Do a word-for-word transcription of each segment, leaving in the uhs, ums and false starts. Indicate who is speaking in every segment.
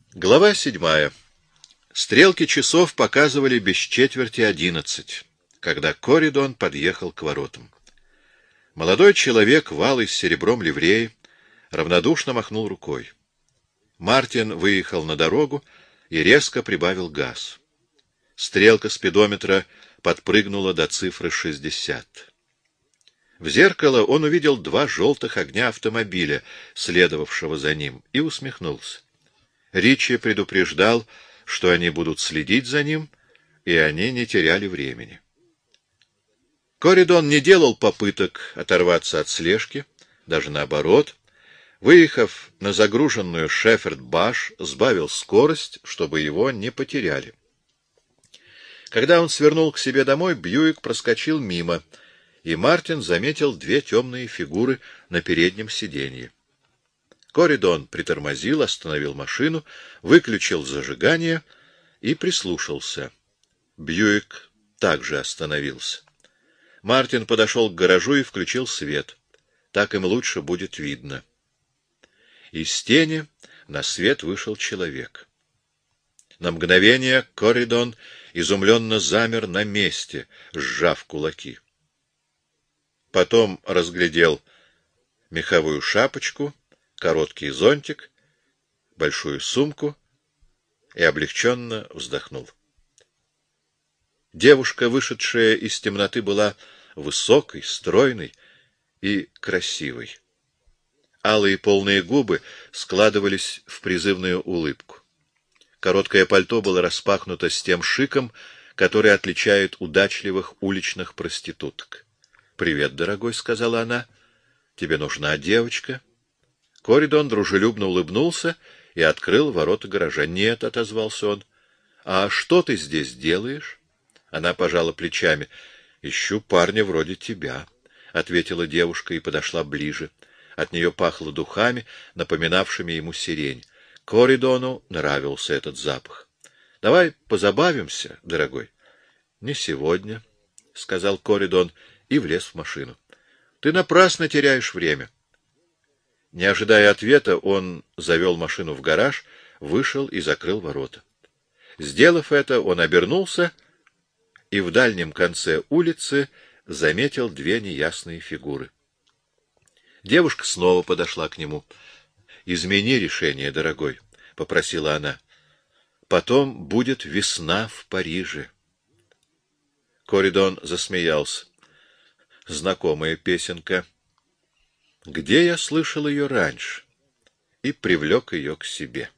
Speaker 1: Глава седьмая. Стрелки часов показывали без четверти одиннадцать, когда Коридон подъехал к воротам. Молодой человек в алой с серебром ливреи равнодушно махнул рукой. Мартин выехал на дорогу и резко прибавил газ. Стрелка спидометра подпрыгнула до цифры шестьдесят. В зеркало он увидел два желтых огня автомобиля, следовавшего за ним, и усмехнулся. Ричи предупреждал, что они будут следить за ним, и они не теряли времени. Коридон не делал попыток оторваться от слежки, даже наоборот. Выехав на загруженную Шеффорд-Баш, сбавил скорость, чтобы его не потеряли. Когда он свернул к себе домой, Бьюик проскочил мимо, и Мартин заметил две темные фигуры на переднем сиденье. Коридон притормозил, остановил машину, выключил зажигание и прислушался. Бьюик также остановился. Мартин подошел к гаражу и включил свет. Так им лучше будет видно. Из тени на свет вышел человек. На мгновение Коридон изумленно замер на месте, сжав кулаки. Потом разглядел меховую шапочку, короткий зонтик, большую сумку и облегченно вздохнул. Девушка, вышедшая из темноты, была высокой, стройной и красивой. Алые полные губы складывались в призывную улыбку. Короткое пальто было распахнуто с тем шиком, который отличает удачливых уличных проституток. — Привет, дорогой, — сказала она. — Тебе нужна девочка? Коридон дружелюбно улыбнулся и открыл ворота гаража. — Нет, — отозвался он. — А что ты здесь делаешь? Она пожала плечами. — Ищу парня вроде тебя, — ответила девушка и подошла ближе. От нее пахло духами, напоминавшими ему сирень. Коридону нравился этот запах. — Давай позабавимся, дорогой. — Не сегодня, — сказал Коридон и влез в машину. — Ты напрасно теряешь время. Не ожидая ответа, он завел машину в гараж, вышел и закрыл ворота. Сделав это, он обернулся и в дальнем конце улицы заметил две неясные фигуры. Девушка снова подошла к нему. — Измени решение, дорогой, — попросила она. — Потом будет весна в Париже. Коридон засмеялся. Знакомая песенка. Где я слышал ее раньше? И привлек ее к себе.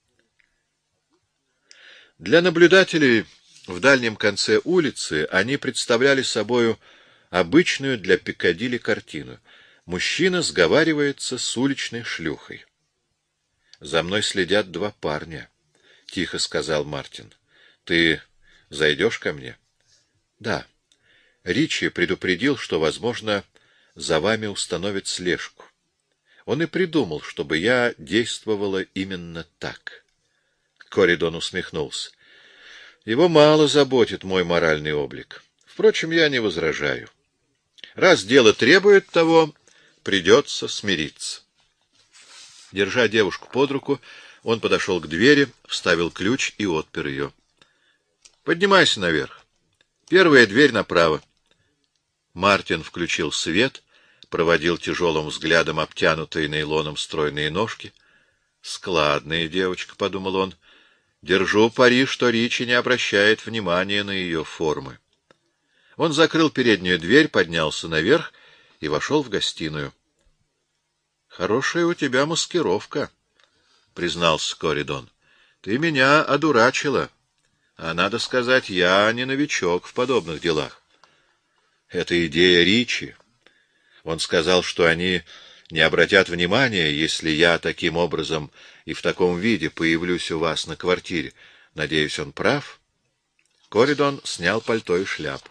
Speaker 1: Для наблюдателей в дальнем конце улицы они представляли собою обычную для Пиккадилли картину. Мужчина сговаривается с уличной шлюхой. — За мной следят два парня, — тихо сказал Мартин. — Ты зайдешь ко мне? — Да. Ричи предупредил, что, возможно, за вами установят слежку. Он и придумал, чтобы я действовала именно так. Коридон усмехнулся. Его мало заботит мой моральный облик. Впрочем, я не возражаю. Раз дело требует того, придется смириться. Держа девушку под руку, он подошел к двери, вставил ключ и отпер ее. — Поднимайся наверх. Первая дверь направо. Мартин включил свет, проводил тяжелым взглядом обтянутые нейлоном стройные ножки. — Складная девочка, — подумал он. Держу пари, что Ричи не обращает внимания на ее формы. Он закрыл переднюю дверь, поднялся наверх и вошел в гостиную. — Хорошая у тебя маскировка, — признался Коридон. — Ты меня одурачила. А надо сказать, я не новичок в подобных делах. Это идея Ричи. Он сказал, что они не обратят внимания, если я таким образом и в таком виде появлюсь у вас на квартире. Надеюсь, он прав? Коридон снял пальто и шляпу.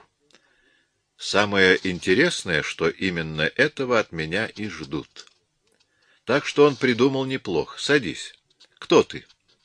Speaker 1: Самое интересное, что именно этого от меня и ждут. Так что он придумал неплохо. Садись. Кто ты?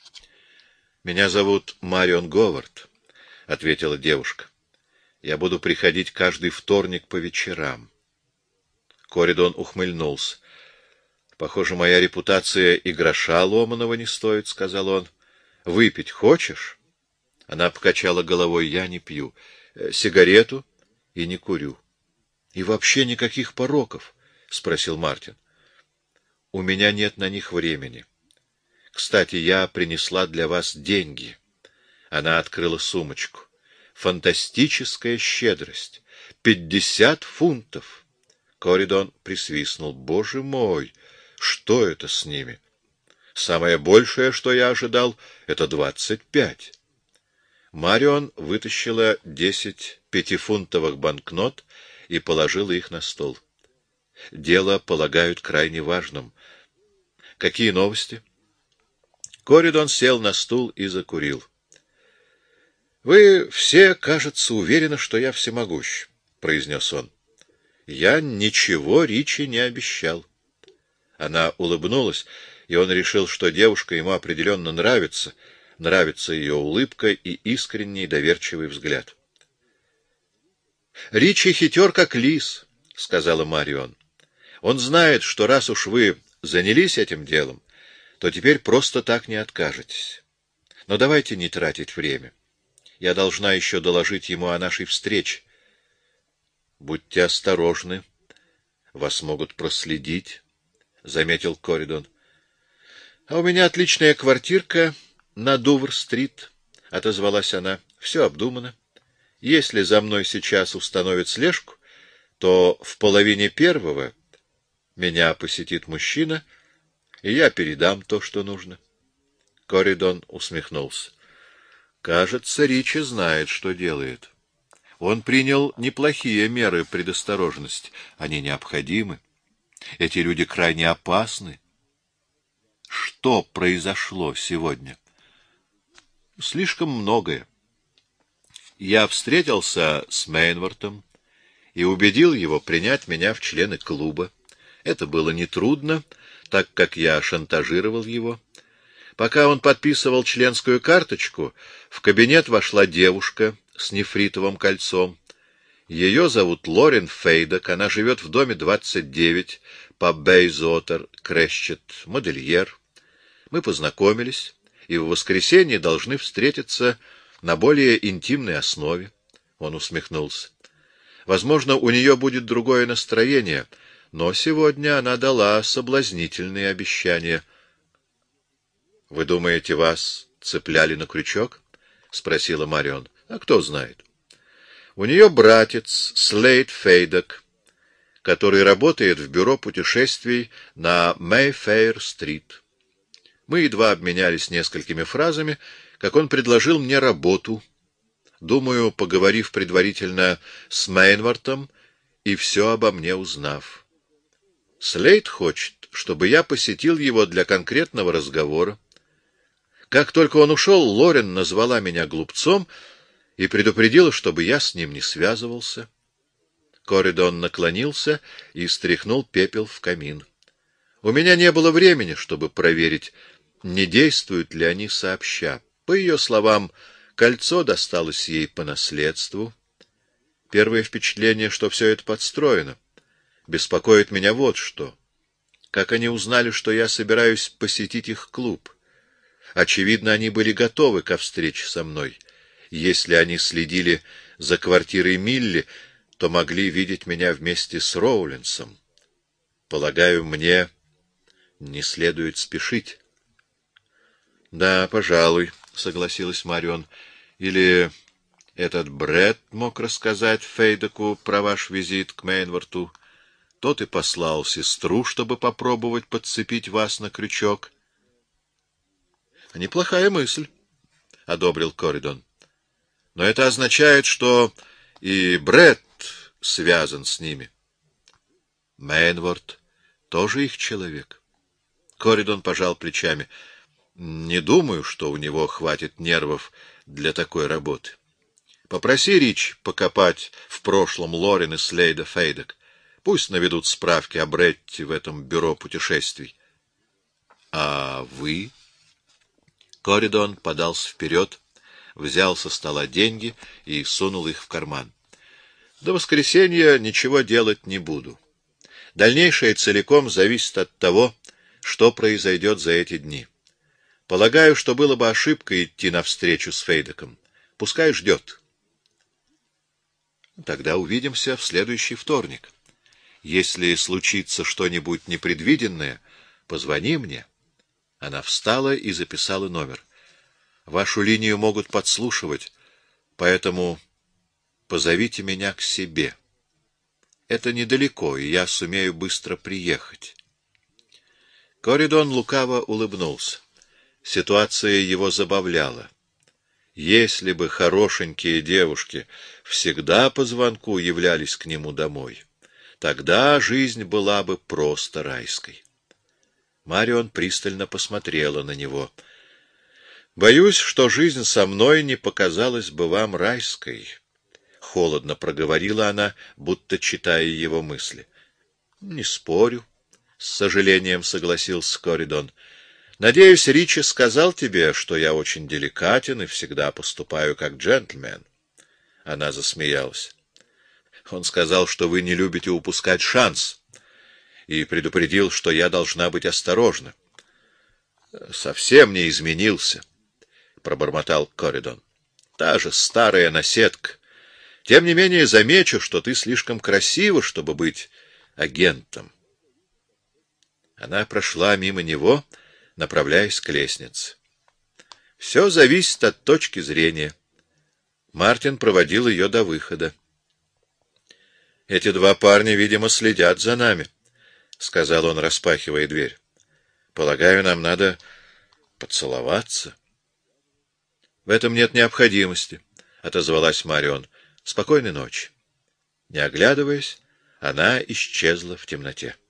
Speaker 1: Меня зовут Марион Говард, — ответила девушка. Я буду приходить каждый вторник по вечерам. Коридон ухмыльнулся. — Похоже, моя репутация и гроша ломаного не стоит, — сказал он. Выпить хочешь? Она покачала головой. Я не пью. Сигарету? И не курю. И вообще никаких пороков? Спросил Мартин. У меня нет на них времени. Кстати, я принесла для вас деньги. Она открыла сумочку. Фантастическая щедрость. Пятьдесят фунтов. Коридон присвистнул. Боже мой, что это с ними? Самое большее, что я ожидал, это двадцать пять. Марион вытащила десять пятифунтовых банкнот и положила их на стол. Дело полагают крайне важным. Какие новости? Коридон сел на стул и закурил. Вы все, кажется, уверены, что я всемогущ, произнес он. Я ничего Ричи не обещал. Она улыбнулась, и он решил, что девушка ему определенно нравится, нравится ее улыбка и искренний доверчивый взгляд. Ричи хитер, как лис, сказала Марион. Он знает, что раз уж вы занялись этим делом, то теперь просто так не откажетесь. Но давайте не тратить время. Я должна еще доложить ему о нашей встрече. Будьте осторожны, вас могут проследить, заметил Коридон. А у меня отличная квартирка на Дувр-стрит, отозвалась она. Все обдумано. Если за мной сейчас установят слежку, то в половине первого меня посетит мужчина, и я передам то, что нужно. Коридон усмехнулся. Кажется, Ричи знает, что делает. Он принял неплохие меры предосторожности. Они необходимы. Эти люди крайне опасны. Что произошло сегодня? Слишком многое. Я встретился с Мейнвортом и убедил его принять меня в члены клуба. Это было нетрудно, так как я шантажировал его. Пока он подписывал членскую карточку, в кабинет вошла девушка с нефритовым кольцом. Ее зовут Лорен Фейдок, она живет в доме двадцать девять по Бейзотер, Крещет, модельер. Мы познакомились, и в воскресенье должны встретиться на более интимной основе. Он усмехнулся. Возможно, у нее будет другое настроение, но сегодня она дала соблазнительные обещания. — Вы думаете, вас цепляли на крючок? — спросила Марион. — А кто знает. У нее братец Слейд Фейдок, который работает в бюро путешествий на Мэйфэйр-стрит. Мы едва обменялись несколькими фразами, как он предложил мне работу. Думаю, поговорив предварительно с Мейнвортом и все обо мне узнав. Слейд хочет, чтобы я посетил его для конкретного разговора. Как только он ушел, Лорен назвала меня глупцом и предупредила, чтобы я с ним не связывался. Коридон наклонился и стряхнул пепел в камин. У меня не было времени, чтобы проверить, не действуют ли они сообща. По ее словам, кольцо досталось ей по наследству. Первое впечатление, что все это подстроено. Беспокоит меня вот что. Как они узнали, что я собираюсь посетить их клуб? Очевидно, они были готовы ко встрече со мной. Если они следили за квартирой Милли, то могли видеть меня вместе с Роулинсом. Полагаю, мне не следует спешить. — Да, пожалуй, — согласилась Марион. — Или этот Брэд мог рассказать Фейдоку про ваш визит к Мейнворту. Тот и послал сестру, чтобы попробовать подцепить вас на крючок. — Неплохая мысль, — одобрил Коридон. — Но это означает, что и Брэд связан с ними. Мейнворт тоже их человек. Коридон пожал плечами. Не думаю, что у него хватит нервов для такой работы. Попроси Рич покопать в прошлом Лорен и Слейда Фейдок. Пусть наведут справки о Бретте в этом бюро путешествий. — А вы? Коридон подался вперед, взял со стола деньги и сунул их в карман. — До воскресенья ничего делать не буду. Дальнейшее целиком зависит от того, что произойдет за эти дни. Полагаю, что было бы ошибкой идти навстречу с Фейдеком. Пускай ждет. Тогда увидимся в следующий вторник. Если случится что-нибудь непредвиденное, позвони мне. Она встала и записала номер. Вашу линию могут подслушивать, поэтому позовите меня к себе. Это недалеко, и я сумею быстро приехать. Коридон лукаво улыбнулся. Ситуация его забавляла. Если бы хорошенькие девушки всегда по звонку являлись к нему домой, тогда жизнь была бы просто райской. Марион пристально посмотрела на него. «Боюсь, что жизнь со мной не показалась бы вам райской», — холодно проговорила она, будто читая его мысли. «Не спорю», — с сожалением согласился Коридон. «Надеюсь, Ричи сказал тебе, что я очень деликатен и всегда поступаю как джентльмен». Она засмеялась. «Он сказал, что вы не любите упускать шанс, и предупредил, что я должна быть осторожна». «Совсем не изменился», — пробормотал Коридон. «Та же старая наседка. Тем не менее замечу, что ты слишком красива, чтобы быть агентом». Она прошла мимо него, направляясь к лестнице. Все зависит от точки зрения. Мартин проводил ее до выхода. «Эти два парня, видимо, следят за нами», — сказал он, распахивая дверь. «Полагаю, нам надо поцеловаться». «В этом нет необходимости», — отозвалась Марион. «Спокойной ночи». Не оглядываясь, она исчезла в темноте.